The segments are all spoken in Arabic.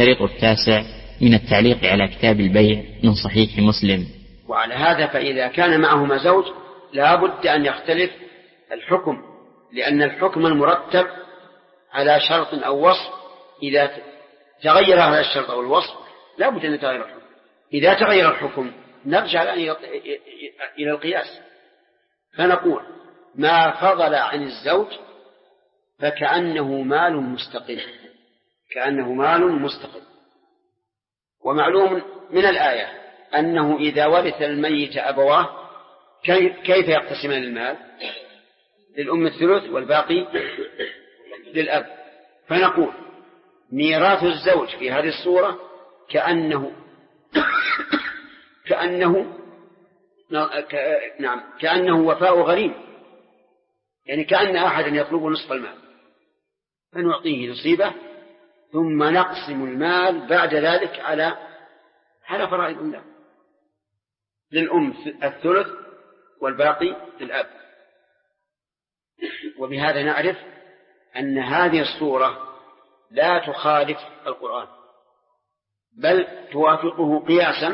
الطريق التاسع من التعليق على كتاب البيع من صحيح مسلم. وعلى هذا فإذا كان معهما زوج لا بد أن يختلف الحكم، لأن الحكم المرتب على شرط أو وصف إذا تغير هذا الشرط أو الوصف لا بد أن يتغير الحكم. إذا تغير الحكم نرجع إلى القياس، فنقول ما فضل عن الزوج فكأنه مال مستقل، كأنه مال مستقل. ومعلوم من الآية أنه إذا ورث الميت أبواه كيف يقتسمان المال؟ للأم الثلث والباقي للأب. فنقول ميراث الزوج في هذه الصورة كأنه وفاء غريم، يعني كأن أحدا يطلب نصف المال فنعطيه نصيبه ثم نقسم المال بعد ذلك على فرائض الله، للأم الثلث والباقي للأب. وبهذا نعرف أن هذه الصورة لا تخالف القرآن بل توافقه قياسا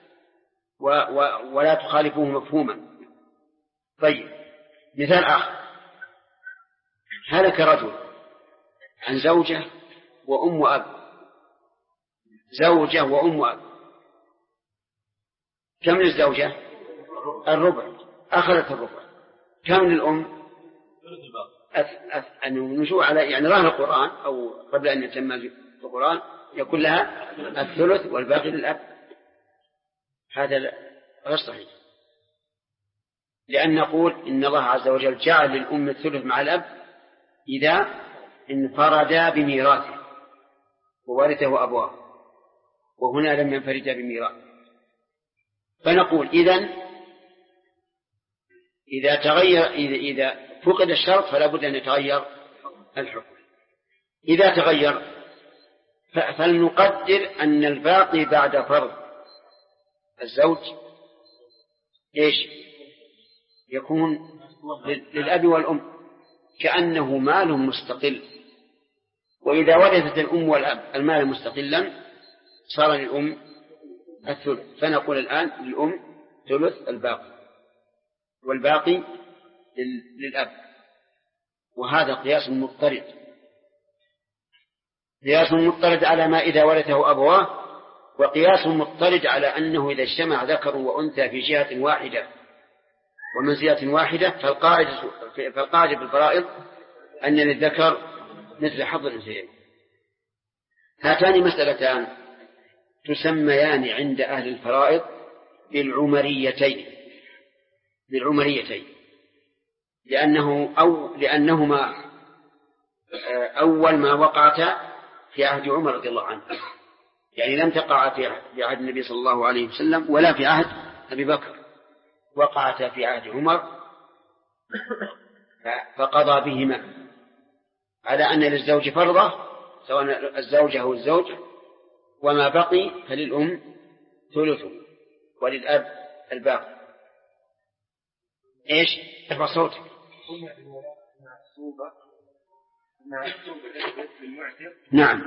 ولا تخالفه مفهوما. طيب مثال آخر: هلك رجل عن زوجة وأم وأب، زوجة وأم وأب، كم للزوجة؟ الربع، أخذت الربع. كم للأم؟ النشوء على يعني ظاهر القرآن أو قبل أن يتم القرآن يقول لها الثلث والباقي للأب. هذا غير صحيح، لأن نقول إن الله عز وجل جعل للأم الثلث مع الأب إذا انفردا بميراثه وورثه أبواه، وهنا لم ينفردا بميراث. فنقول إذا فقد الشرط فلا بد أن يتغير الحكم. إذا تغير فلنقدر أن الباقي بعد فرض الزوج إيش يكون؟ للأب والأم، كأنه مال مستقل. وإذا ورثت الأم والأب المال مستقلا صار للأم الثلث، فنقول الآن للأم ثلث الباقي والباقي للأب. وهذا قياس مضطرد، قياس مضطرد على ما إذا ورثه أبواه، وقياس مضطرد على أنه إذا اجتمع ذكر وأنثى في جهة واحدة ومنزلة واحدة فالقاعدة في الفرائض أن للذكر مثل حظ الأنثيين. هاتان مسألتان تسميان عند أهل الفرائض بالعمريتين، لأنهما أول ما وقعتا في عهد عمر رضي الله عنه، يعني لم تقع في عهد النبي صلى الله عليه وسلم ولا في عهد أبي بكر، وقعتا في عهد عمر، فقضى بهما على أن للزوج فرضة سواء الزوجة أو الزوج، وما بقي فللأم ثلثه وللأب الباقي. إيش؟ ارفع صوتك. نعم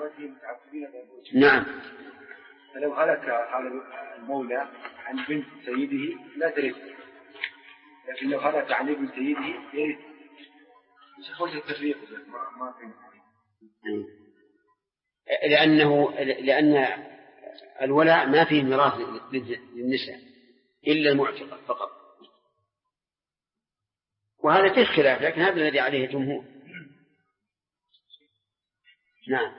نعم. فلو هلك على المولى عن بنت سيده لا ترث، لكن لو هلك عن ابن سيده يرث. مش وجه التفريق ما لأن الولاء ما فيه ميراث للنساء إلا المعتقة فقط، وهذا فيه خلاف، لكن هذا الذي عليه الجمهور. نعم.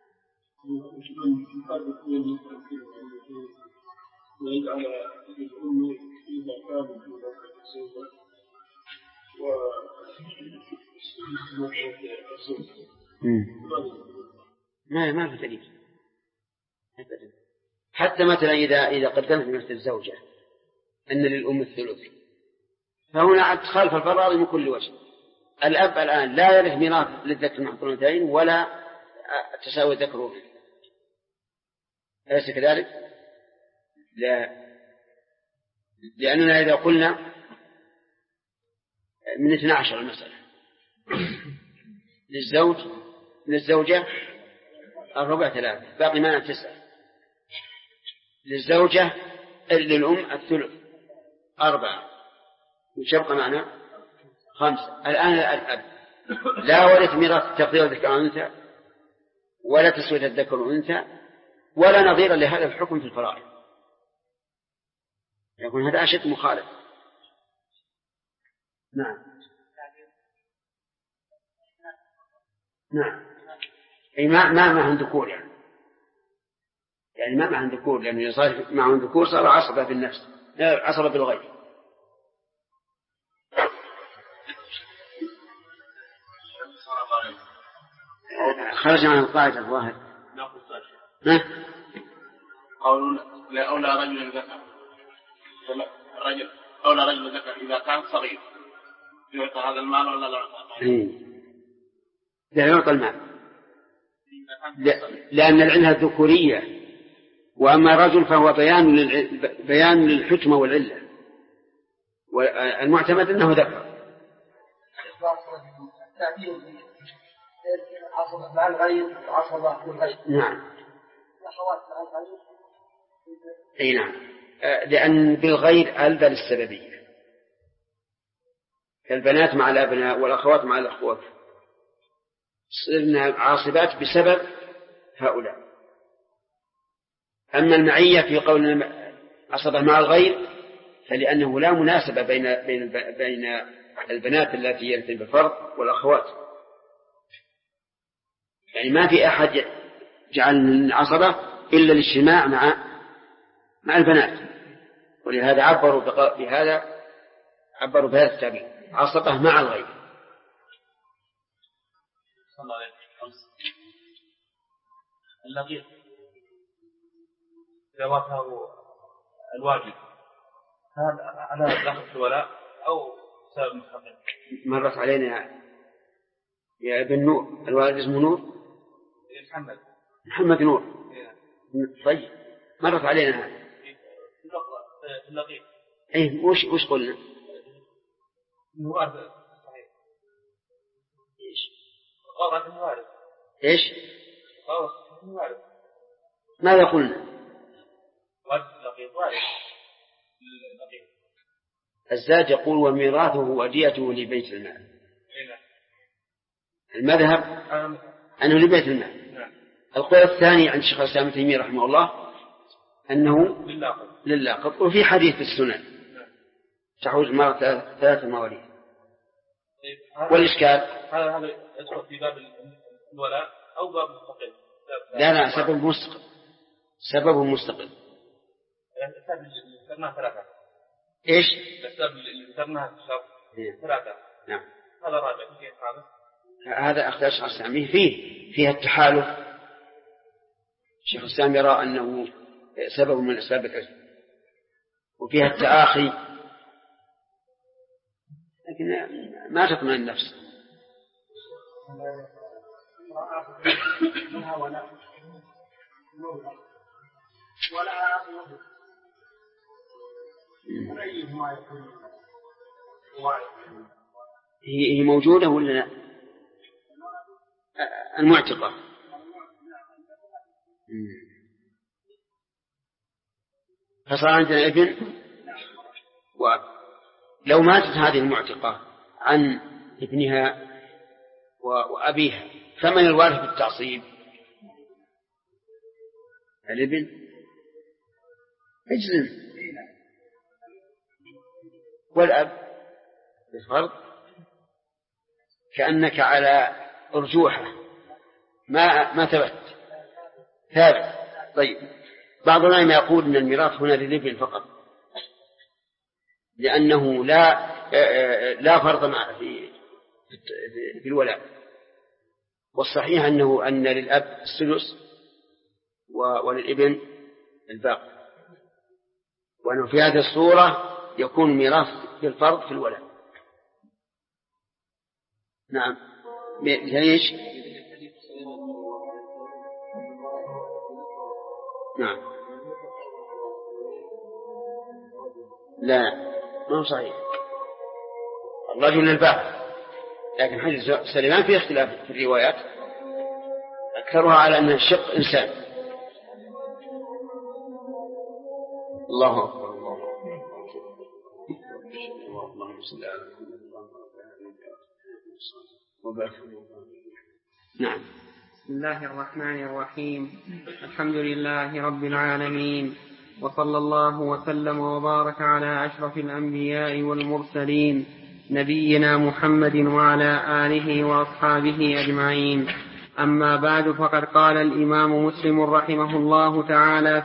ما في دليل حتى مثلا إذا قدمت مثل الزوجة أن للأم الثلث، فهنا تخالف الفرائض من كل وجه. الأب الآن لا يرث ميراث للذكر مع الأنثيين ولا تساوي ذكره، أليس كذلك؟ لا، لأننا إذا قلنا من 12 المسألة للزوجة الربع 3 باقي معنا 9. للزوجة للأم الثلث 4 يبقى معنا 5. الآن الأب لا ورث ميراث تقدير الذكر والأنثى ولا تسوية الذكر والأنثى ولا نظير لهذا الحكم في الفرائض، يكون هذا أشد مخالف. نعم أي ما معهم ذكور يعني ما معهم ذكور، لأنه صار معهم ذكور صار عصبة بالنفس عصبة بالغير. خرج عن القاعدة الظاهر. قول أولى رجل ذكر أولى رجل ذكر إذا كان صغير يعطى هذا المال ولا لا لا يعطى المال، لأن العلة الذكورية، وأما الرجل فهو بيان للحكمة والعلة، والمعتمد أنه ذكر. عصبة مع الغير وعصبة بالغير. نعم. أي نعم، لأن بالغير ألبى للسببية، كالبنات مع الأبناء والأخوات مع الأخوات صرنا عاصبات بسبب هؤلاء. أما المعية في قول عصبة مع الغير فلأنه لا مناسبة بين البنات التي يرثن بالفرض والأخوات، يعني ما في أحد جعل العصبة إلا الاجتماع مع البنات، ولهذا عبروا بهذا التعبير عصبة مع الغير. اللقيط إذا وافه الواجب هل على دخل الولاء أو سبب مستقل؟ مرت علينا يا ابن نور، الوالد اسمه نور محمد نور. طيب مرت علينا هذا في اللقيط. ايه وش قلنا؟ الوارث صحيح. ايش؟ غلط الوارث. ايش؟ غلط الوارث. ماذا قلنا؟ وارث اللقيط وارث اللقيط. الزاد يقول وميراثه وديته لبيت المال. المذهب أنه لبيت المال. القول الثاني عند الشيخ الإسلام ابن تيمية رحمه الله أنه للاقط. وفي حديث السنن تحوز مرة 3 مواليد. والإشكال هذا يدخل في باب الولاء أو باب مستقل؟ لا سبب مستقل. الأسباب اللي ذكرناها 3. إيش؟ الأسباب اللي ذكرناها 3. نعم. هذا رابع فيه خامس. هذا أخذ الشيخ الإسلام فيها التحالف. الشيخ الإسلام يرى أنه سبب من أسباب العزم، وفيها التآخي، لكن ما تطمئن النفس. هي موجودة ولا لا؟ المعتقة فصار عندنا ابن وأب. لو ماتت هذه المعتقة عن ابنها وأبيها فمن الوارث بالتعصيب؟ الابن اجزم، والأب بالفرض. كأنك على أرجوحة ما ثابت. طيب بعض العلماء يقول أن الميراث هنا للابن فقط، لأنه لا فرض في الولاء. والصحيح أن للأب السدس وللابن الباقي، وأنه في هذه الصورة يكون ميراث بالفرض في الولاء. نعم. ليش؟ نعم. لا ما هو صحيح، الرجل للباب، لكن حديث سليمان فيه اختلاف في الروايات، أكثرها على أن الشق إنسان. الله أكبر. اللهم صل على محمد. نعم. بسم الله الرحمن الرحيم. الحمد لله رب العالمين، وصلى الله وسلم وبارك على أشرف الأنبياء والمرسلين نبينا محمد وعلى آله وأصحابه أجمعين. أما بعد، فقد قال الإمام مسلم رحمه الله تعالى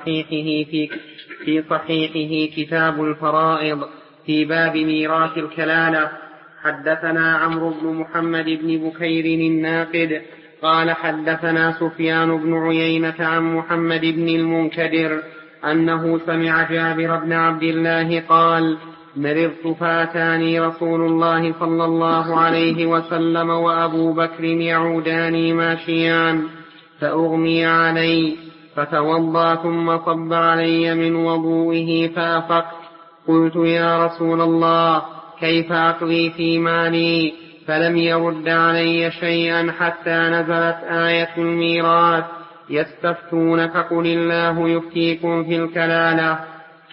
في صحيحه كتاب الفرائض في باب ميراث الكلالة: حدثنا عمرو بن محمد بن بكير الناقد قال حدثنا سفيان بن عيينة عن محمد بن المنكدر أنه سمع جابر بن عبد الله قال: مرضت فأتاني رسول الله صلى الله عليه وسلم وأبو بكر يعوداني ماشيان فأغمي علي، فتوضأ ثم صب علي من وضوئه فأفقت. قلت: يا رسول الله، كيف أقضي في مالي؟ فلم يرد علي شيئا حتى نزلت آية الميراث: يستفتونك قل الله يفتيكم في الكلالة.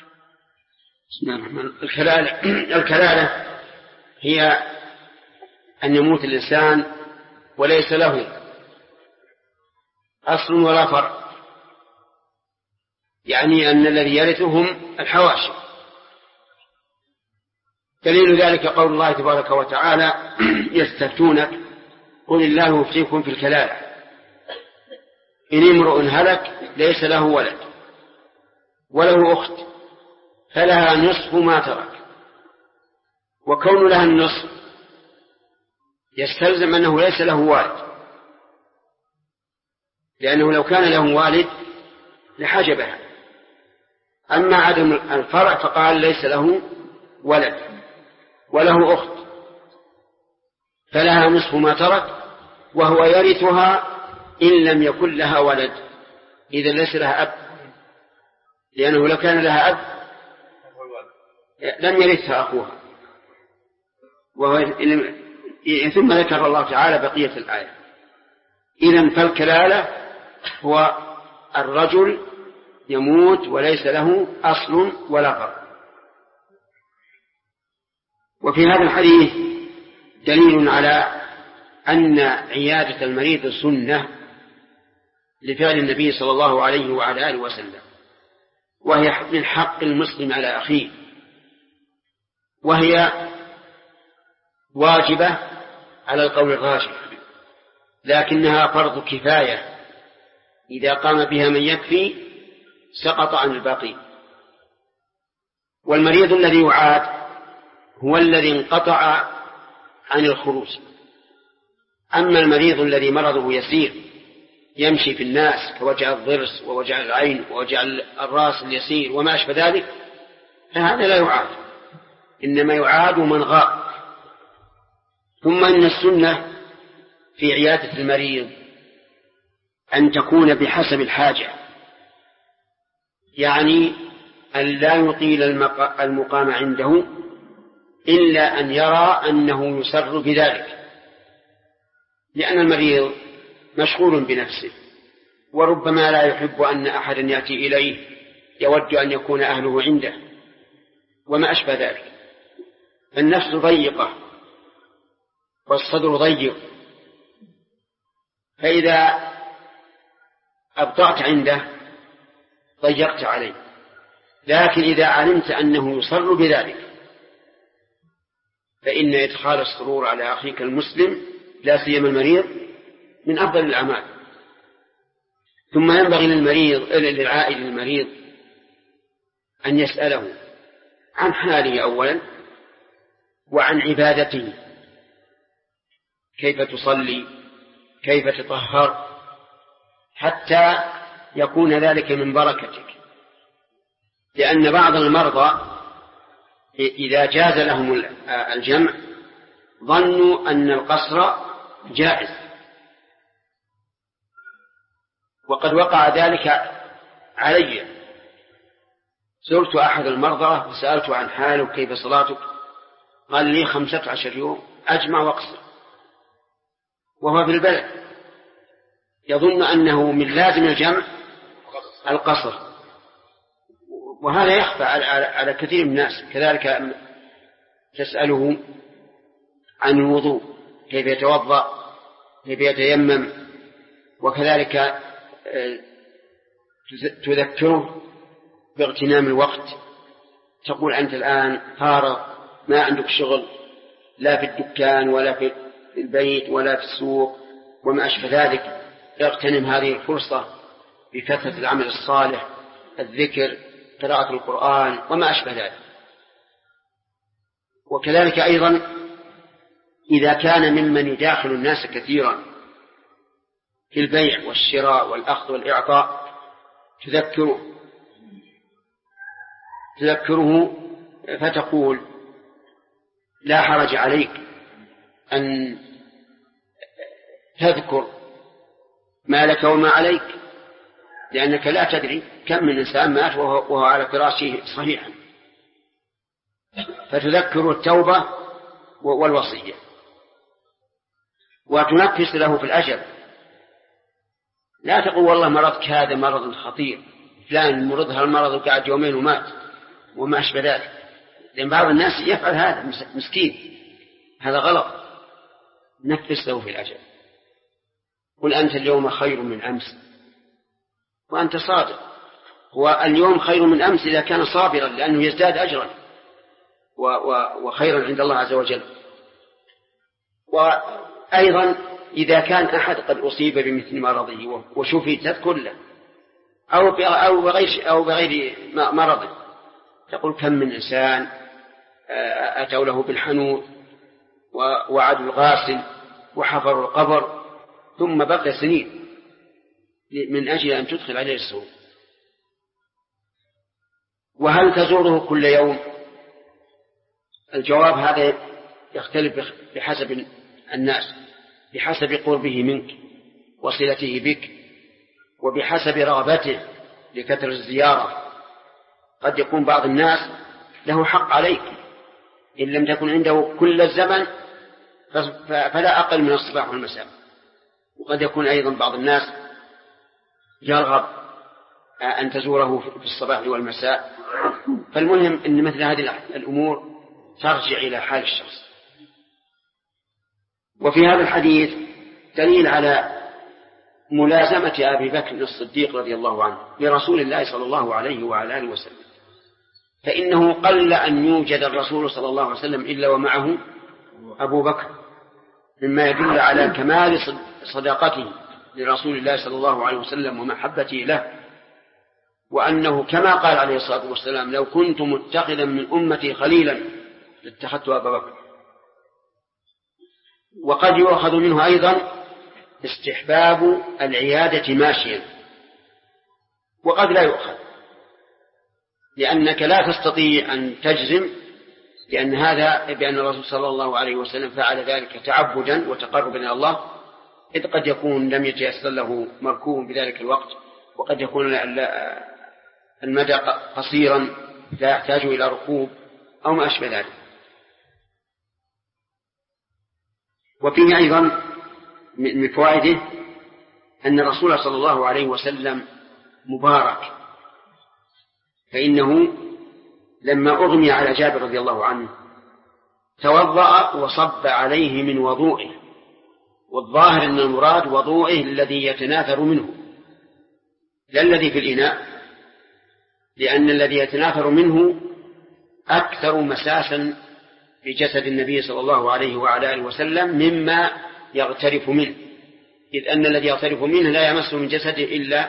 الكلالة هي أن يموت الإنسان وليس له أصل ولا فرع، يعني أن الذي يرثهم الحواشي. دليل ذلك قول الله تبارك وتعالى: يستفتونك قل الله يفتيكم في الكلالة إن امرؤ هلك ليس له ولد وله أخت فلها نصف ما ترك. وكون لها النصف يستلزم أنه ليس له والد، لأنه لو كان له والد لحجبها. أما عدم الفرع فقال ليس له ولد وله أخت فلها نصف ما ترك وهو يرثها إن لم يكن لها ولد، إذا ليس لها أب، لأنه لو كان لها أب لم يرثها أخوها. ثم ذكر الله تعالى بقية الآية. إذن فالكلالة هو الرجل يموت وليس له أصل ولا فرع. وفي هذا الحديث دليل على أن عيادة المريض سنة لفعل النبي صلى الله عليه وعلى آله وسلم، وهي من حق المسلم على أخيه، وهي واجبة على القول الراجح، لكنها فرض كفاية، إذا قام بها من يكفي سقط عن الباقي. والمريض الذي يعاد هو الذي انقطع عن الخروج. أما المريض الذي مرضه يسير يمشي في الناس كوجع الضرس ووجع العين ووجع الرأس اليسير وما أشبه ذلك، فهذا لا يعاد، إنما يعاد من غاب. ثم إن السنة في عيادة المريض أن تكون بحسب الحاجة، يعني أن لا يطيل المقام عنده إلا أن يرى أنه يسر بذلك، لأن المريض مشغول بنفسه، وربما لا يحب أن أحدا يأتي إليه، يود أن يكون أهله عنده وما أشبه ذلك. النفس ضيقة والصدر ضيق، فإذا أبطأت عنده ضيقت عليه. لكن إذا علمت أنه يصر بذلك فإن إدخال السرور على أخيك المسلم لا سيما المريض من أفضل الأعمال. ثم ينبغي للعائد المريض أن يسأله عن حاله أولا وعن عبادته، كيف تصلي، كيف تطهر، حتى يكون ذلك من بركتك. لأن بعض المرضى إذا جاز لهم الجمع ظنوا أن القصر جائز، وقد وقع ذلك علي. زرت أحد المرضى وسألته عن حاله كيف صلاتك، قال لي 15 يوم أجمع وأقصر، وهو في البلد يظن أنه من لازم الجمع القصر، وهذا يخفى على كثير من الناس. كذلك تسأله عن الوضوء، كيف يتوضأ، كيف يتيمم، وكذلك تذكره باغتنام الوقت. تقول أنت الآن فارغ، ما عندك شغل لا في الدكان ولا في البيت ولا في السوق وما أشبه ذلك، اغتنم هذه الفرصة بكثرة العمل الصالح، الذكر، قراءة القرآن وما أشبه ذلك. وكذلك أيضا إذا كان ممن يداخل الناس كثيرا في البيع والشراء والأخذ والإعطاء، تذكره فتقول لا حرج عليك أن تذكر ما لك وما عليك، لأنك لا تدري كم من إنسان مات وهو على فراشه صحيحا، فتذكر التوبة والوصية، وتنفس له في الأجل. لا تقول والله مرضك هذا مرض خطير، فلان مرضها المرض وقعد يومين ومات وما أشبه ذلك، لأن بعض الناس يفعل هذا مسكين، هذا غلط. نفس له في الأجل، قل أنت اليوم خير من أمس وأنت صادق. واليوم خير من أمس إذا كان صابرا، لأنه يزداد أجرا وخيرا عند الله عز وجل. وأيضا إذا كان أحد قد أصيب بمثل مرضه وشفي تذكر له، أو بغير مرضه، تقول كم من إنسان أتوا له بالحنوط وعدوا الغاسل وحفروا القبر ثم بقي سنين من أجل أن تدخل عليه السرور. وهل تزوره كل يوم؟ الجواب هذا يختلف بحسب الناس، بحسب قربه منك وصلته بك، وبحسب رغبته لكثرة الزيارة. قد يكون بعض الناس له حق عليك إن لم تكن عنده كل الزمن فلا أقل من الصباح والمساء. وقد يكون أيضا بعض الناس يرغب أن تزوره في الصباح والمساء. فالمهم أن مثل هذه الأمور ترجع إلى حال الشخص. وفي هذا الحديث دليل على ملازمة أبي بكر الصديق رضي الله عنه لرسول الله صلى الله عليه وعلى آله وسلم، فإنه قل أن يوجد الرسول صلى الله عليه وسلم إلا ومعه أبو بكر، مما يدل على كمال صداقته لرسول الله صلى الله عليه وسلم ومحبته له، وأنه كما قال عليه الصلاة والسلام لو كنت متخذا من أمتي خليلا لاتخذت أبا بكر. وقد يؤخذ منه أيضا استحباب العيادة ماشيا، وقد لا يؤخذ، لأنك لا تستطيع أن تجزم بأن الرسول صلى الله عليه وسلم فعل ذلك تعبدا وتقربا إلى الله، إذ قد يكون لم يتيسر له مركوب بذلك الوقت، وقد يكون المدى قصيرا لا يحتاج إلى ركوب أو ما أشبه ذلك. وفيه أيضا من فوائده أن الرسول صلى الله عليه وسلم مبارك، فإنه لما أغمي على جابر رضي الله عنه توضأ وصب عليه من وضوئه، والظاهر أن المراد وضوئه الذي يتناثر منه لا الذي في الإناء، لأن الذي يتناثر منه أكثر مساسا بجسد النبي صلى الله عليه وعلى آله وسلم مما يغترف منه، إذ أن الذي يغترف منه لا يمس من جسده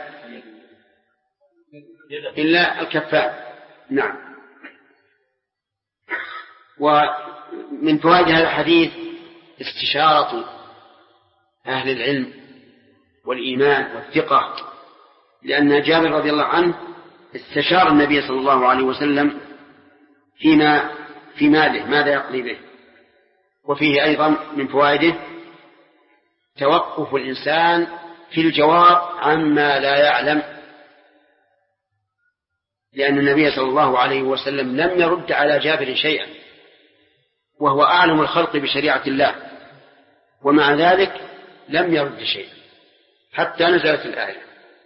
إلا الكفان. نعم. ومن فوائد هذا الحديث استشارة أهل العلم والإيمان والثقة، لأن جابر رضي الله عنه استشار النبي صلى الله عليه وسلم في ماله ماذا يقضي به. وفيه أيضا من فوائده توقف الإنسان في الجواب عما لا يعلم، لأن النبي صلى الله عليه وسلم لم يرد على جابر شيئا وهو أعلم الخلق بشريعة الله، ومع ذلك لم يرد شيئا، حتى نزلت الآية.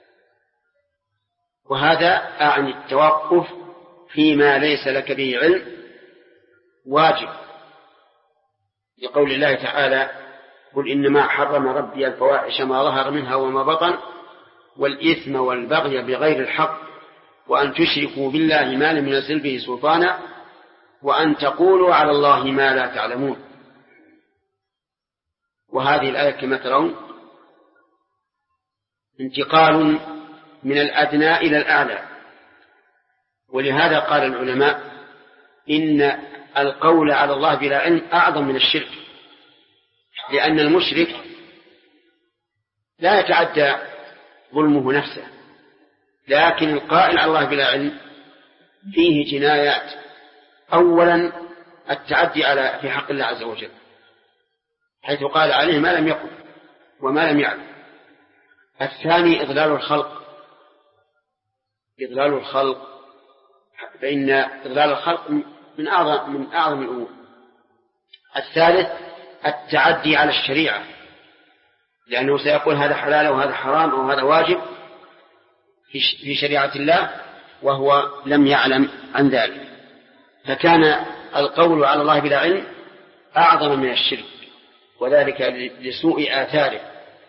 وهذا أعني التوقف فيما ليس لك به علم واجب، لقول الله تعالى: قل إنما حرم ربي الفواحش ما ظهر منها وما بطن والإثم والبغي بغير الحق وأن تشركوا بالله ما لم ينزل به سلطانا وأن تقولوا على الله ما لا تعلمون. وهذه الآية كما ترون انتقال من الأدنى إلى الأعلى. ولهذا قال العلماء إن القول على الله بلا علم أعظم من الشرك، لأن المشرك لا يتعدى ظلمه نفسه، لكن القائل على الله بلا علم فيه جنايات. أولا التعدي في حق الله عز وجل، حيث قال عليه ما لم يقل وما لم يعلم. الثاني إضلال الخلق، فإن إضلال الخلق من أعظم الأمور. الثالث التعدي على الشريعة، لأنه سيقول هذا حلال وهذا حرام أو هذا واجب في شريعة الله وهو لم يعلم عن ذلك، فكان القول على الله بلا علم أعظم من الشرك، وذلك لسوء آثاره.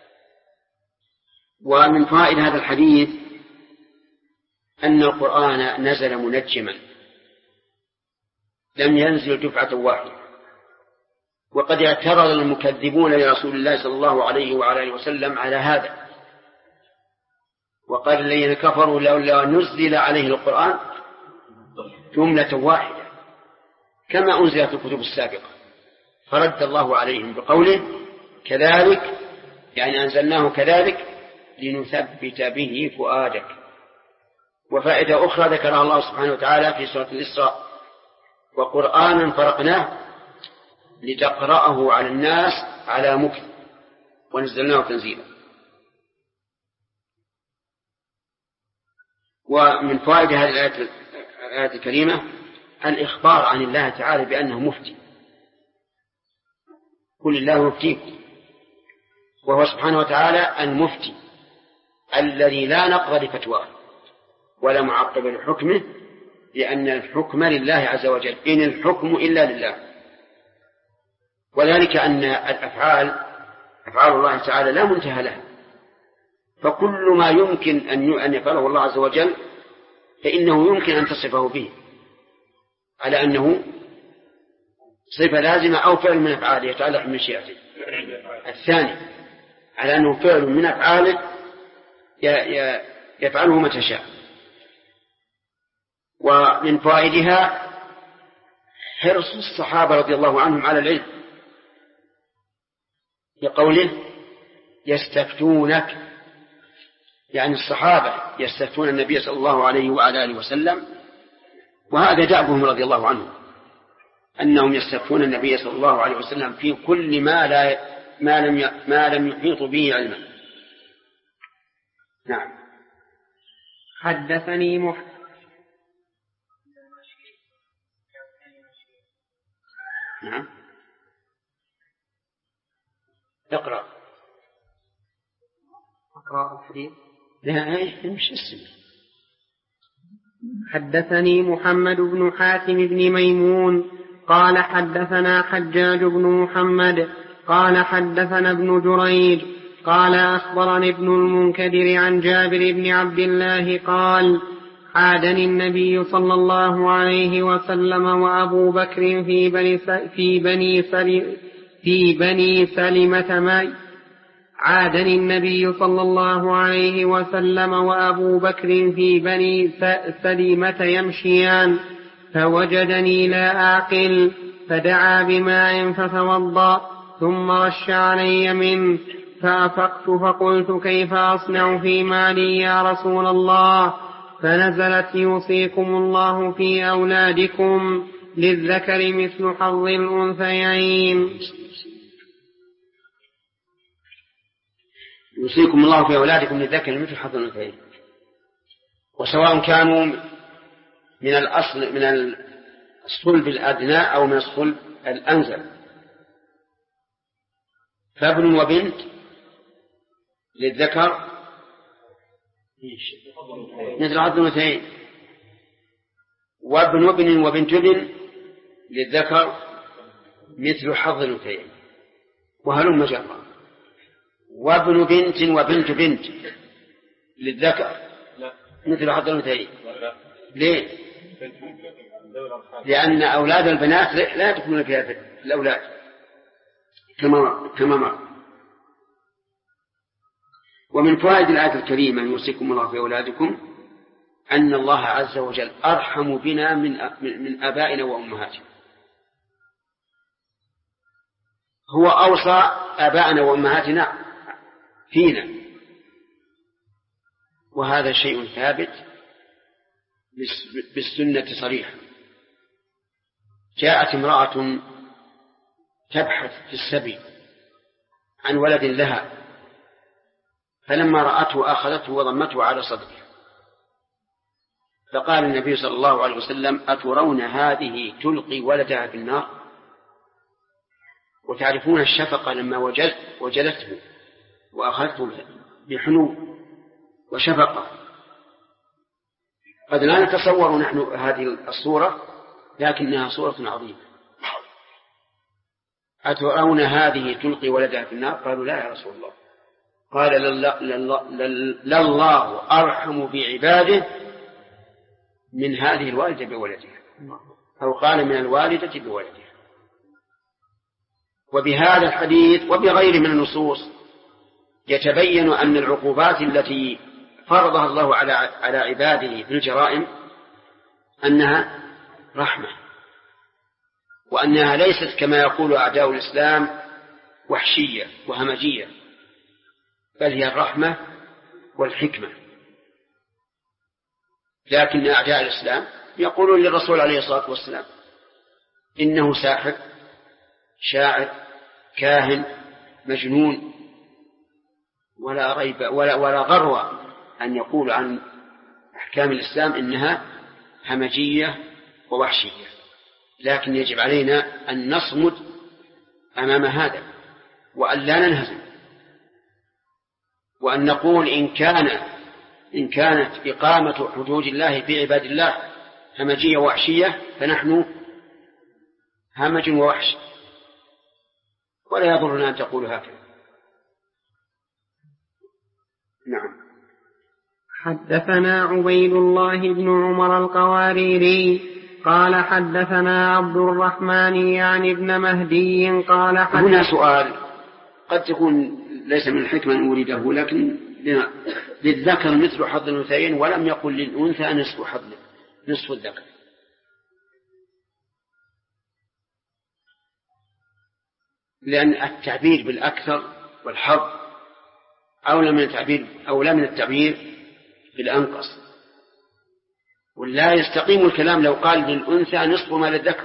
ومن فوائد هذا الحديث أن القرآن نزل منجما، لم ينزل دفعة واحدة. وقد اعترض المكذبون لرسول الله صلى الله عليه وعلى آله وسلم على هذا، وقال الذين كفروا لولا نزل عليه القرآن جملة واحدة كما أنزلت الكتب السابقة، فرد الله عليهم بقوله كذلك، يعني أنزلناه كذلك لنثبت به فؤادك. وفائدة أخرى ذكرها الله سبحانه وتعالى في سورة الإسراء: وقرآنا فرقناه لتقرأه على الناس على مكث ونزلناه تنزيلا. ومن فوائد هذه الآية الكريمة الإخبار عن الله تعالى بأنه مفتي. قل الله يفتيكم، وهو سبحانه وتعالى المفتي الذي لا نقض لفتواه ولا معقب لحكمه، لأن الحكم لله عز وجل، إن الحكم إلا لله. وذلك أن أفعال الله تعالى لا منتهى لها، فكل ما يمكن أن يفعله الله عز وجل فإنه يمكن أن تصفه به على أنه صفة لازمة أو فعل من أفعاله يتعلق بمشيئته. الثاني على أنه فعل من أفعاله يفعله متى شاء. ومن فوائدها حرص الصحابة رضي الله عنهم على العلم، لقوله يستفتونك، يعني الصحابة يستفتون النبي صلى الله عليه وعلى آله وسلم، وهذا دأبهم رضي الله عنهم أنهم يستفتون النبي صلى الله عليه وسلم في كل ما لم يحيطوا به علما. نعم. حدثني نعم. اقرأ الحديث. لا مش اسمه. حدثني محمد بن حاتم بن ميمون قال حدثنا حجاج بن محمد قال حدثنا ابن جريج قال أخبرني ابن المنكدر عن جابر بن عبد الله قال عادني النبي صلى الله عليه وسلم وأبو بكر في بني سلمة معي. عادني النبي صلى الله عليه وسلم وأبو بكر في بني سلمة يمشيان، فوجدني لا أعقل فدعا بماء فتوضأ ثم رش علي منه، فأفقت فقلت كيف أصنع في مالي يا رسول الله؟ فنزلت يوصيكم الله في أولادكم للذكر مثل حظ الأنثيين. يوصيكم الله في أولادكم للذكر مثل حظ الأنثيين، وسواء كانوا من الصلب الأدنى أو من الصلب الأنزل، فابن وبنت للذكر مثل حظ الأنثيين، وابن ابن وبنت ابن للذكر مثل حظ الأنثيين، وهلم جرا. وابن بنت وبنت بنت للذكر مثل حظ الأنثيين. ليه؟ لأن أولاد البنات لا يدخلون في هذا الأولاد كما مر. ومن فوائد الآية الكريمة يوصيكم الله في أولادكم أن الله عز وجل أرحم بنا من آبائنا وأمهاتنا. هو أوصى آبائنا وأمهاتنا فينا، وهذا شيء ثابت بالسنة صريحة. جاءت امرأة تبحث في السبي عن ولد لها، فلما رأته أخذته وضمته على صدره، فقال النبي صلى الله عليه وسلم: أترون هذه تلقي ولدها في النار؟ وتعرفون الشفقة لما وجلته وأخذته بحنو وشفقة. قد لا نتصور نحن هذه الصورة، لكنها صورة عظيمة. أترون هذه تلقي ولدها في النار؟ قالوا: لا يا رسول الله. قال: لله أرحم بعباده من هذه الوالدة بولدها، أو قال من الوالدة بولدها. وبهذا الحديث وبغيره من النصوص يتبين أن العقوبات التي فرضها الله على عباده بالجرائم أنها رحمة، وأنها ليست كما يقول أعداء الإسلام وحشية وهمجية، بل هي الرحمة والحكمة. لكن أعداء الإسلام يقولون للرسول عليه الصلاة والسلام: إنه ساحر، شاعر، كاهن، مجنون. ولا ريب ولا غرو أن يقول عن أحكام الإسلام إنها همجية ووحشية، لكن يجب علينا أن نصمد أمام هذا، وأن لا ننهزم، وأن نقول إن كانت إقامة حدود الله في عباد الله همجية ووحشية فنحن همج ووحش، ولا يضرنا أن تقول هكذا. نعم. حدثنا عبيد الله بن عمر القواريري قال حدثنا عبد الرحمن يعني ابن مهدي قال هنا سؤال قد تكون ليس من الحكمة أن أريده، لكن للذكر مثل حظ الأنثيين، ولم يقل للأنثى نصف الذكر. لأن التعبير بالأكثر والحظ أولى من التعبير بالأنقص. ولا يستقيم الكلام لو قال للأنثى نصف ما للذكر،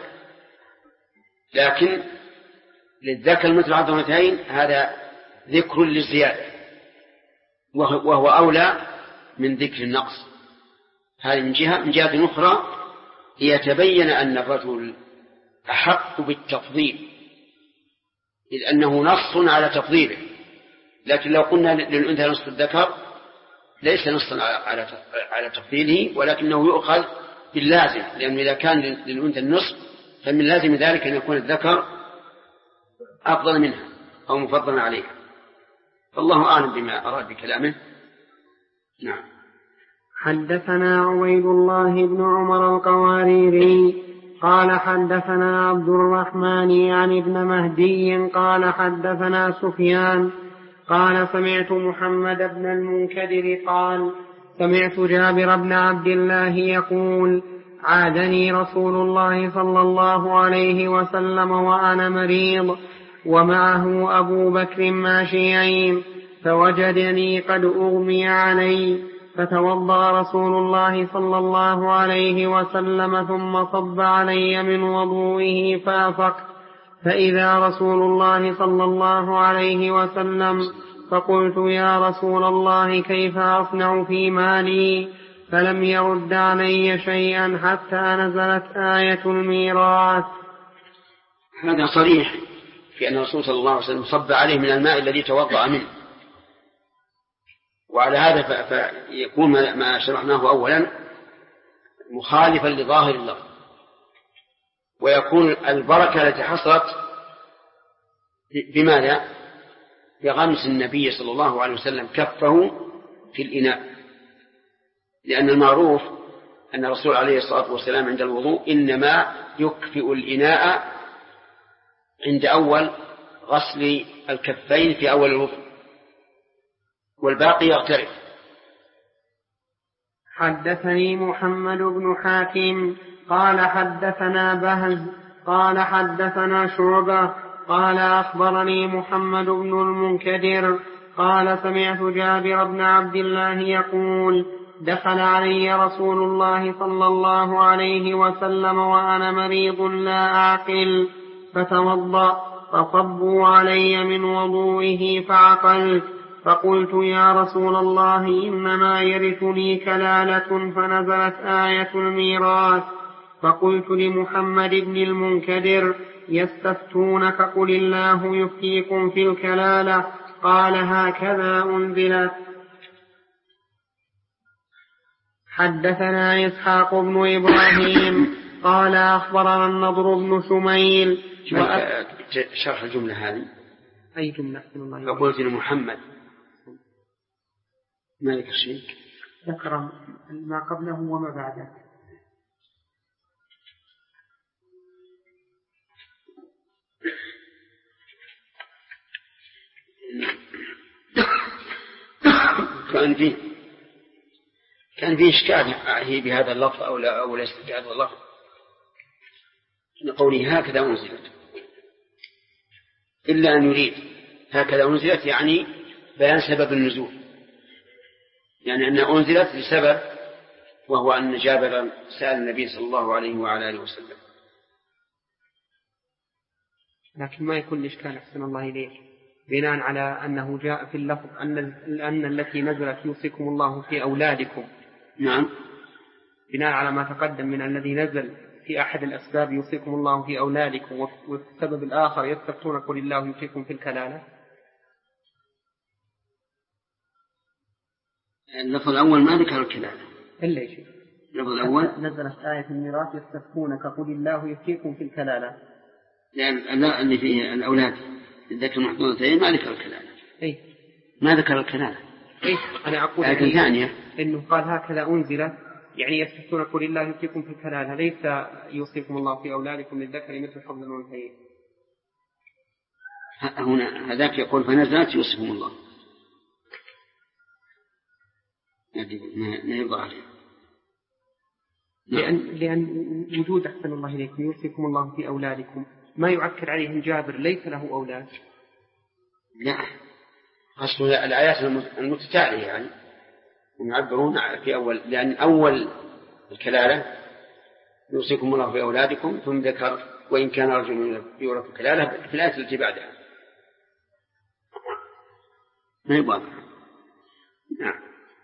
لكن للذكر مثل حظ الأنثيين هذا ذكر للزيادة، وهو أولى من ذكر النقص. هذه من جهة أخرى يتبين أن الرجل أحق بالتفضيل، إذ أنه نص على تفضيله. لكن لو قلنا للأنثى نصف الذكر ليس نصا على تفضيله، ولكنه يؤخذ باللازم، لأنه إذا كان للأنثى النصف فمن لازم ذلك أن يكون الذكر أفضل منها أو مفضلا عليها. فالله أعلم بما أراد بكلامه. نعم. حدثنا عبيد الله بن عمر القواريري قال حدثنا عبد الرحمن يعني ابن مهدي قال حدثنا سفيان قال سمعت محمد بن المنكدر قال سمعت جابر بن عبد الله يقول عادني رسول الله صلى الله عليه وسلم وأنا مريض ومعه أبو بكر ماشيين، فوجدني قد أغمي علي، فتوضأ رسول الله صلى الله عليه وسلم ثم صب علي من وضوئه فأفقت، فإذا رسول الله صلى الله عليه وسلم، فقلت يا رسول الله كيف أصنع في مالي؟ فلم يرد علي شيئا حتى نزلت آية الميراث. هذا صريح في أن الرسول صلى الله عليه وسلم صب عليه من الماء الذي توضأ منه، وعلى هذا فيكون ما شرحناه أولا مخالفا لظاهر اللفظ، ويكون البركة التي حصلت بماذا؟ بغمس النبي صلى الله عليه وسلم كفه في الإناء، لأن المعروف أن الرسول عليه الصلاة والسلام عند الوضوء إنما يكفئ الإناء عند أول غسل الكفين في أول الوضوء، والباقي يغترف. حدثني محمد بن حاتم قال حدثنا بهز قال حدثنا شعبة قال أخبرني محمد بن المنكدر قال سمعت جابر بن عبد الله يقول دخل علي رسول الله صلى الله عليه وسلم وأنا مريض لا أعقل فتوضأ فصبوا علي من وضوئه فعقلت فقلت يا رسول الله إنما يرثني كلالة فنزلت آية الميراث فقلت لمحمد بن المنكدر يستفتونك قل الله يفتيكم في الكلالة قال هكذا أنزلت. حدثنا إسحاق بن إبراهيم قال أخبرنا النضر بن شميل شرح الجملة هذه أي جملة؟ فقلت لمحمد ما ذكر شيء، ذكر ما قبله وما بعده. كان فيه إشكال بهذا اللفظ أو ليس بهذا اللفظ، قوله هكذا أنزلت، إلا أن يريد هكذا أنزلت يعني بيان سبب النزول، يعني أنها أنزلت لسبب، وهو أن جابر سأل النبي صلى الله عليه وعلى آله وسلم. لكن ما يكون الإشكال أحسن الله إليك بناء على أنه جاء في اللفظ أن التي نزلت يوصيكم الله في أولادكم. نعم، بناء على ما تقدم من الذي نزل في أحد الأسباب يوصيكم الله في أولادكم، والسبب الآخر يستفتون قل الله يفتيكم في الكلالة. اللفظ الأول ما ذكر الكلالة إلا شيء. اللفظ الأول نزلت آية الميراث يستفتونك قل الله يفتيكم في الكلالة، لأن اللي فيه الأولاد الذكر محظوظتين ما ذكر الكلالة. إيه ما ذكر الكلالة. إيه أنا أقول لكن ثانية إنه قال هكذا أنزلت يعني يستفتون قل الله يفتيكم في الكلالة، ليس يوصيكم الله في أولادكم للذكر مثل حظ الأنثيين. هنا هذاك يقول فنزلت يوصيكم الله، ما يرضى عليه، لأن وجود أحسن الله إليكم يوصيكم الله في أولادكم ما يعكر عليهم جابر ليس له أولاد. لا، أصل الآيات المتتالية يعني يعبرون في أول، لأن أول الكلالة يوصيكم الله في أولادكم ثم ذكر وإن كان رجل يورث الكلالة في الآية التي بعدها. ما يبغى. نعم.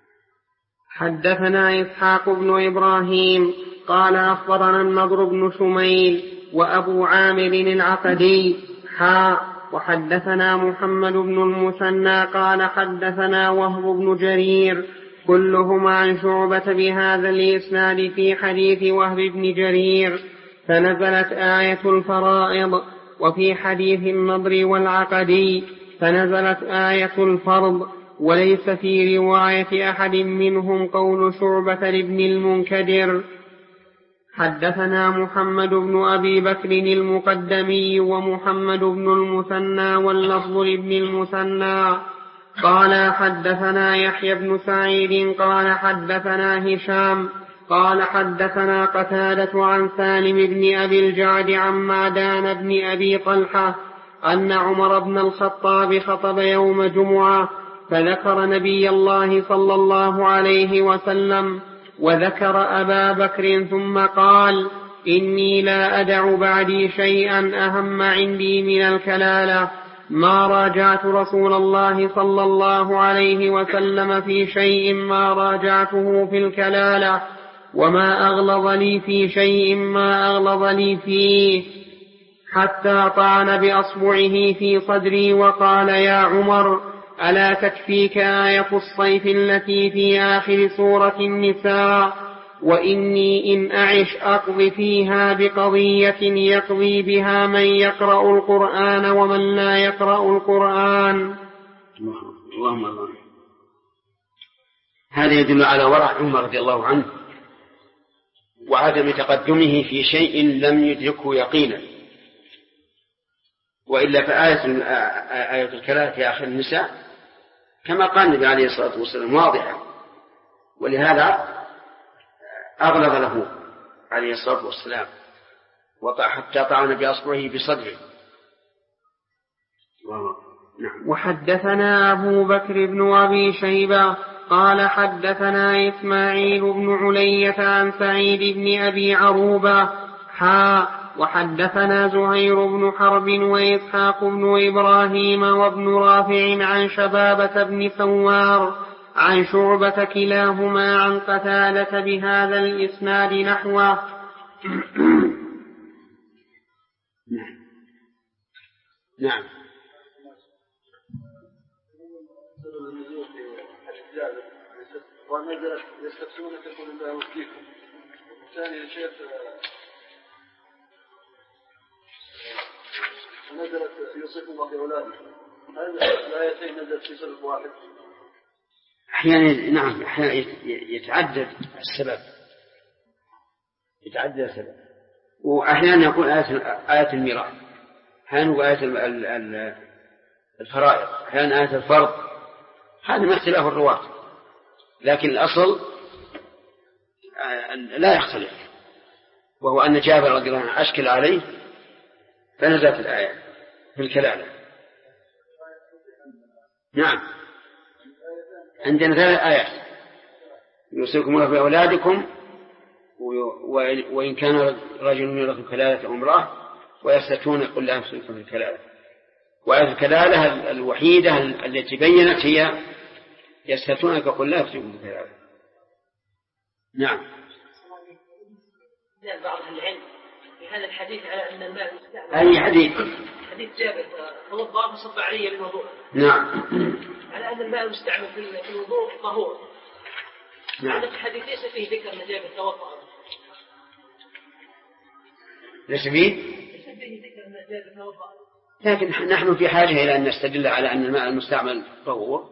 حدثنا إسحاق بن إبراهيم قال أخبرنا النضر بن شميل وأبو عامر العقدي وحدثنا محمد بن المثنى قال حدثنا وهب بن جرير كلهم عن شعبة بهذا الإسناد في حديث وهب بن جرير فنزلت آية الفرائض، وفي حديث النضر والعقدي فنزلت آية الفرض، وليس في رواية أحد منهم قول شعبة لابن المنكدر. حدثنا محمد بن أبي بكر المقدمي ومحمد بن المثنى واللفظ لابن المثنى قال حدثنا يحيى بن سعيد قال حدثنا هشام قال حدثنا قتادة عن سالم بن أبي الجعد عن معدان بن أبي طلحة أن عمر بن الخطاب خطب يوم جمعة فذكر نبي الله صلى الله عليه وسلم وذكر أبا بكر ثم قال إني لا أدع بعدي شيئا أهم عندي من الكلالة، ما راجعت رسول الله صلى الله عليه وسلم في شيء ما راجعته في الكلالة، وما أغلظ لي في شيء ما أغلظ لي فيه، حتى طعن بأصبعه في صدري وقال يا عمر ألا تكفيك آية الصيف التي في آخر سورة النساء وإني إن أعش أقض فيها بقضية يقضي بها من يقرأ القرآن ومن لا يقرأ القرآن. اللهم الله. هذا يدل على ورع عمر رضي الله عنه وعدم تقدمه في شيء لم يدركه يقينا، وإلا فآية الكلام في آخر النساء كما قال النبي عليه الصلاة والسلام واضحة، ولهذا أغلظ له عليه الصلاة والسلام حتى طعن بأصبعه بصدره. نعم. وحدثنا أبو بكر بن أبي شيبة قال حدثنا إسماعيل بن علية عن سعيد بن أبي عروبة وحدثنا زهير بن حرب وإسحاق بن إبراهيم وابن رافع عن شبابة بن سوار عن شعبة كلاهما عن قتادة بهذا الإسناد نحوه. نعم. ونزلت يستفسرونك يقول الله يفتيكم. الثاني يا شيخ نزلت يوصف الله بأولادكم. هذه الآيتين نزلت في سبب واحد. أحيانا نعم أحيانا يتعدد السبب، وأحيانا يكون آية الميراث، أحيانا آية الفرائض، أحيانا آية الفرض. هذا ما اختلاف الرواة، لكن الأصل لا يختلف، وهو أن جابر رضي الله عنه أشكل عليه فنزلت الآية في الكلالة. نعم، عندنا 3 آيات: يوصيكم الله بأولادكم، وإن كان رجل يورث كلالة أو امرأة، ويستفتون قل لا يفتونكم في الكلالة. وآية الكلالة الوحيدة التي بينت هي يستفتونك قل لا يفتونكم في الكلالة. نعم. بعض العلم في هذا الحديث على أن الماء المستعمل. أي حديث؟ حديث جابر توضأ فصب علي للوضوء. نعم. على أن الماء المستعمل في الوضوء طهور. نعم. هذا الحديث ليس فيه ذكر أن جابر توضأ. ليس فيه ذكر أن جابر توضأ. لكن نحن في حاجة إلى أن نستدل على أن الماء المستعمل طهور.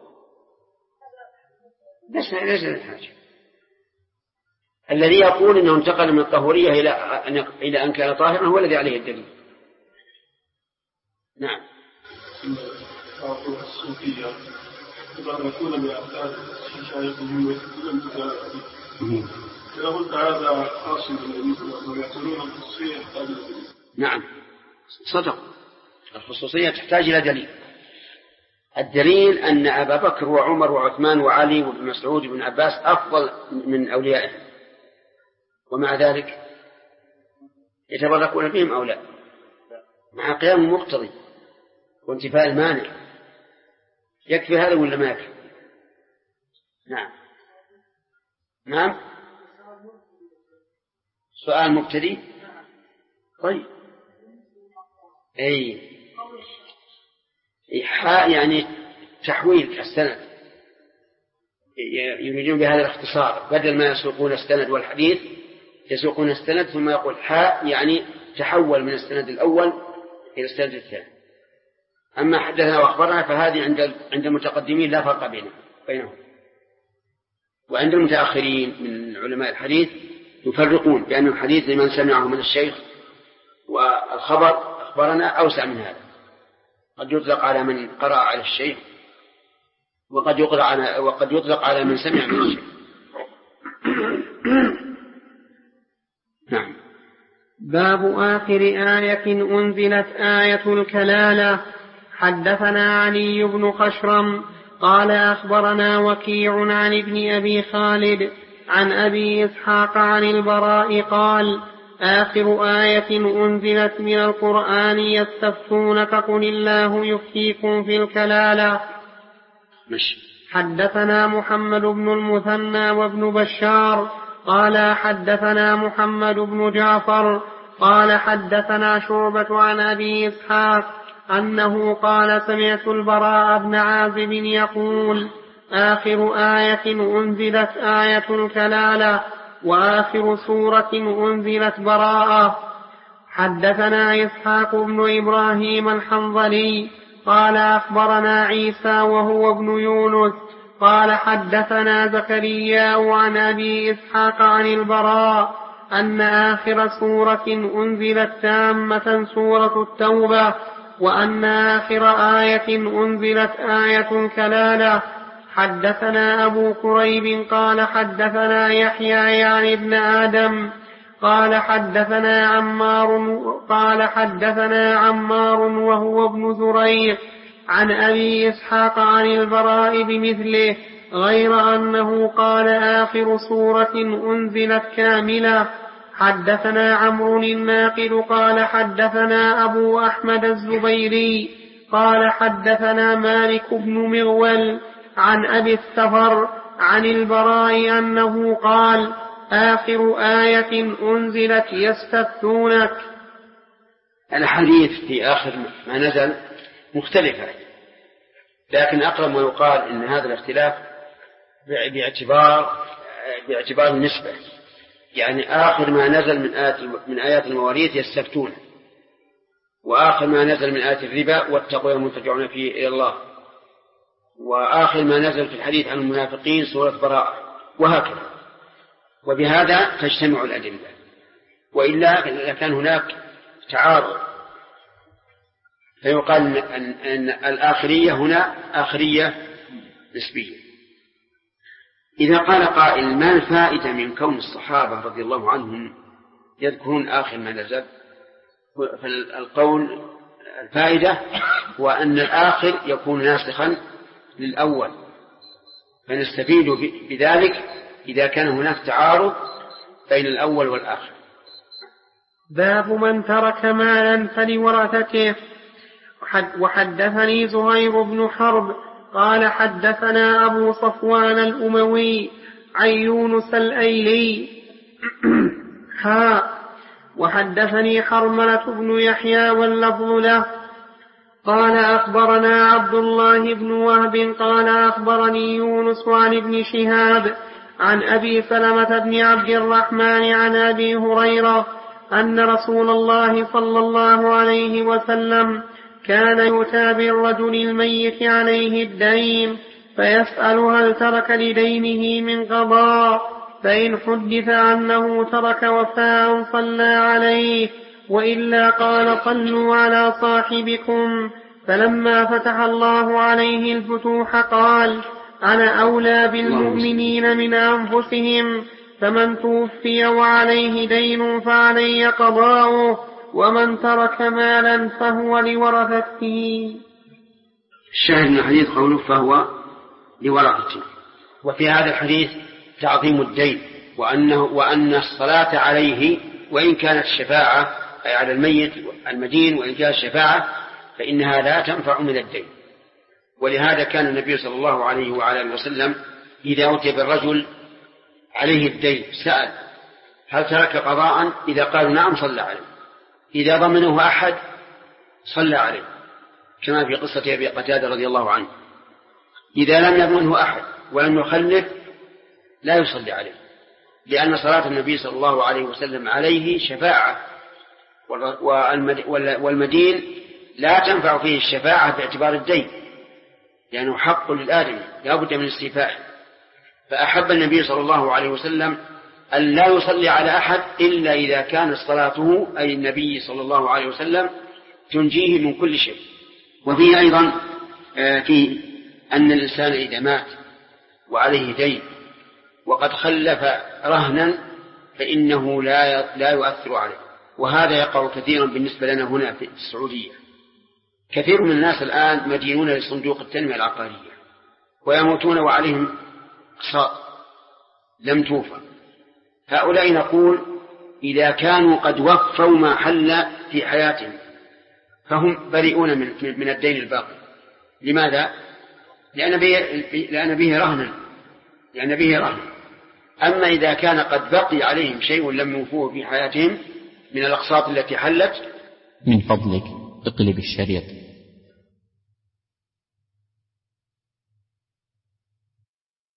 ليس الحاجة. الذي يقول أنه انتقل من الطهورية إلى أن كان طاهرا هو الذي عليه الدليل. نعم. الصوفية إذا يكون بأفعال شيخهم ويستلم تجارته. إذا قلت هذا خاص بالنبي صلى الله عليه وسلم يقولون الخصوصية تحتاج إلى دليل. نعم صدق، الخصوصية تحتاج إلى دليل. الدليل أن أبا بكر وعمر وعثمان وعلي وابن مسعود وابن عباس أفضل من أوليائه، ومع ذلك يتبركون بهم أو لا، مع قيام المقتضي وانتفاء المانع. يكفي هذا ولا ما يكفي؟ نعم. نعم. سؤال مبتدئ. طيب. أي حاء يعني تحويل السند، يريدون بهذا الاختصار، بدل ما يسوقون السند والحديث يسوقون السند ثم يقول حاء يعني تحول من السند الأول إلى السند الثاني. أما حدثنا وأخبرنا فهذه عند المتقدمين لا فرق بينهم، وعند المتأخرين من علماء الحديث يفرقون بأن الحديث لمن سمعه من الشيخ، والخبر أخبرنا أوسع من هذا، قد يطلق على من قرأ على الشيخ، وقد يطلق على من سمع من الشيخ. نعم. باب آخر آية أنزلت آية الكلالة. حدثنا علي بن خشرم قال أخبرنا وكيع عن ابن أبي خالد عن أبي إسحاق عن البراء قال آخر آية أنزلت من القرآن يستفتونك قل الله يفتيكم في الكلالة. حدثنا محمد بن المثنى وابن بشار قال حدثنا محمد بن جعفر قال حدثنا شعبة عن أبي إسحاق أنه قال سمعت البراء بن عازب يقول آخر آية أنزلت آية الكلالة وآخر سورة أنزلت براءة. حدثنا إسحاق بن إبراهيم الحنظلي قال أخبرنا عيسى وهو ابن يونس قال حدثنا زكريا عن أبي إسحاق عن البراء أن آخر سورة أنزلت تامة سورة التوبة وأن آخر آية أنزلت آية الكلالة. حدثنا أبو كريب قال حدثنا يحيى يعني ابن آدم قال حدثنا عمار وهو ابن زريق عن أبي إسحاق عن البراء بمثله غير أنه قال آخر سورة أنزلت كاملة. حدثنا عمرو الناقد قال حدثنا أبو أحمد الزبيري قال حدثنا مالك بن مغول عن أبي السفر عن البراء أنه قال آخر آية أنزلت يستفتونك. الحديث في آخر ما نزل مختلفة، لكن أقرب ما يقال إن هذا الاختلاف باعتبار النسبة، يعني آخر ما نزل من آيات المواريث يستفتون، وآخر ما نزل من آيات الربا واتقوا يوما ترجعون فيه إلى الله، وآخر ما نزل في الحديث عن المنافقين سورة براءة، وهكذا. وبهذا تجتمع الأدلة، وإلا لكان هناك تعارض، فيقال أن الآخرية هنا آخرية نسبية. إذا قال قائل ما الفائدة من كون الصحابة رضي الله عنهم يذكرون آخر ما نزل؟ فالقول الفائدة هو أن الآخر يكون ناسخا للأول، فنستفيد بذلك إذا كان هناك تعارض بين الأول والآخر. باب من ترك مالا فلورثته. وحدثني زهير بن حرب قال حدثنا أبو صفوان الأموي عن يونس الأيلي وحدثني حرملة بن يحيى واللفظ له قال أخبرنا عبد الله بن وهب قال أخبرني يونس عن ابن شهاب عن أبي سلمة بن عبد الرحمن عن أبي هريرة أن رسول الله صلى الله عليه وسلم كان يؤتى بالرجل الميت عليه الدين فيسأل هل ترك لدينه من قضاء، فإن حدث أنه ترك وفاء صلى عليه، وإلا قال صلوا على صاحبكم. فلما فتح الله عليه الفتوح قال أنا أولى بالمؤمنين من أنفسهم، فمن توفي وعليه دين فعلي قضاؤه، ومن ترك مالا فهو لورثته. الشاهد من الحديث قوله فهو لورثته. وفي هذا الحديث تعظيم الدين، وأن الصلاة عليه وإن كانت الشفاعة أي على الميت المدين، وإن كانت الشفاعة فإنها لا تنفع من الدين. ولهذا كان النبي صلى الله عليه وعلى وسلم إذا أتي بالرجل عليه الدين سأل هل ترك قضاء؟ إذا قالوا نعم صلى عليه، إذا ضمنه أحد صلى عليه، كما في قصة أبي قتادة رضي الله عنه. إذا لم يضمنه أحد ولم يخلف لا يصلي عليه، لأن صلاة النبي صلى الله عليه وسلم عليه شفاعة، والمدين لا تنفع فيه الشفاعة باعتبار الدين، لأنه حق للآدمي لا بد من استيفائه. فأحب النبي صلى الله عليه وسلم أن لا يصلي على أحد إلا إذا كانت صلاته أي النبي صلى الله عليه وسلم تنجيه من كل شيء. وفيه أيضا في أن الإنسان إذا مات وعليه دين وقد خلف رهنا فإنه لا يؤثر عليه، وهذا يقع كثيرا بالنسبة لنا هنا في السعودية. كثير من الناس الآن مدينون لصندوق التنمية العقارية ويموتون وعليهم أقساط لم توفى. هؤلاء نقول إذا كانوا قد وفوا ما حل في حياتهم فهم بريئون من الدين الباقي. لماذا؟ لأن به رهنا. أما إذا كان قد بقي عليهم شيء لم يوفوه في حياتهم من الأقساط التي حلت. من فضلك اقلب الشريط.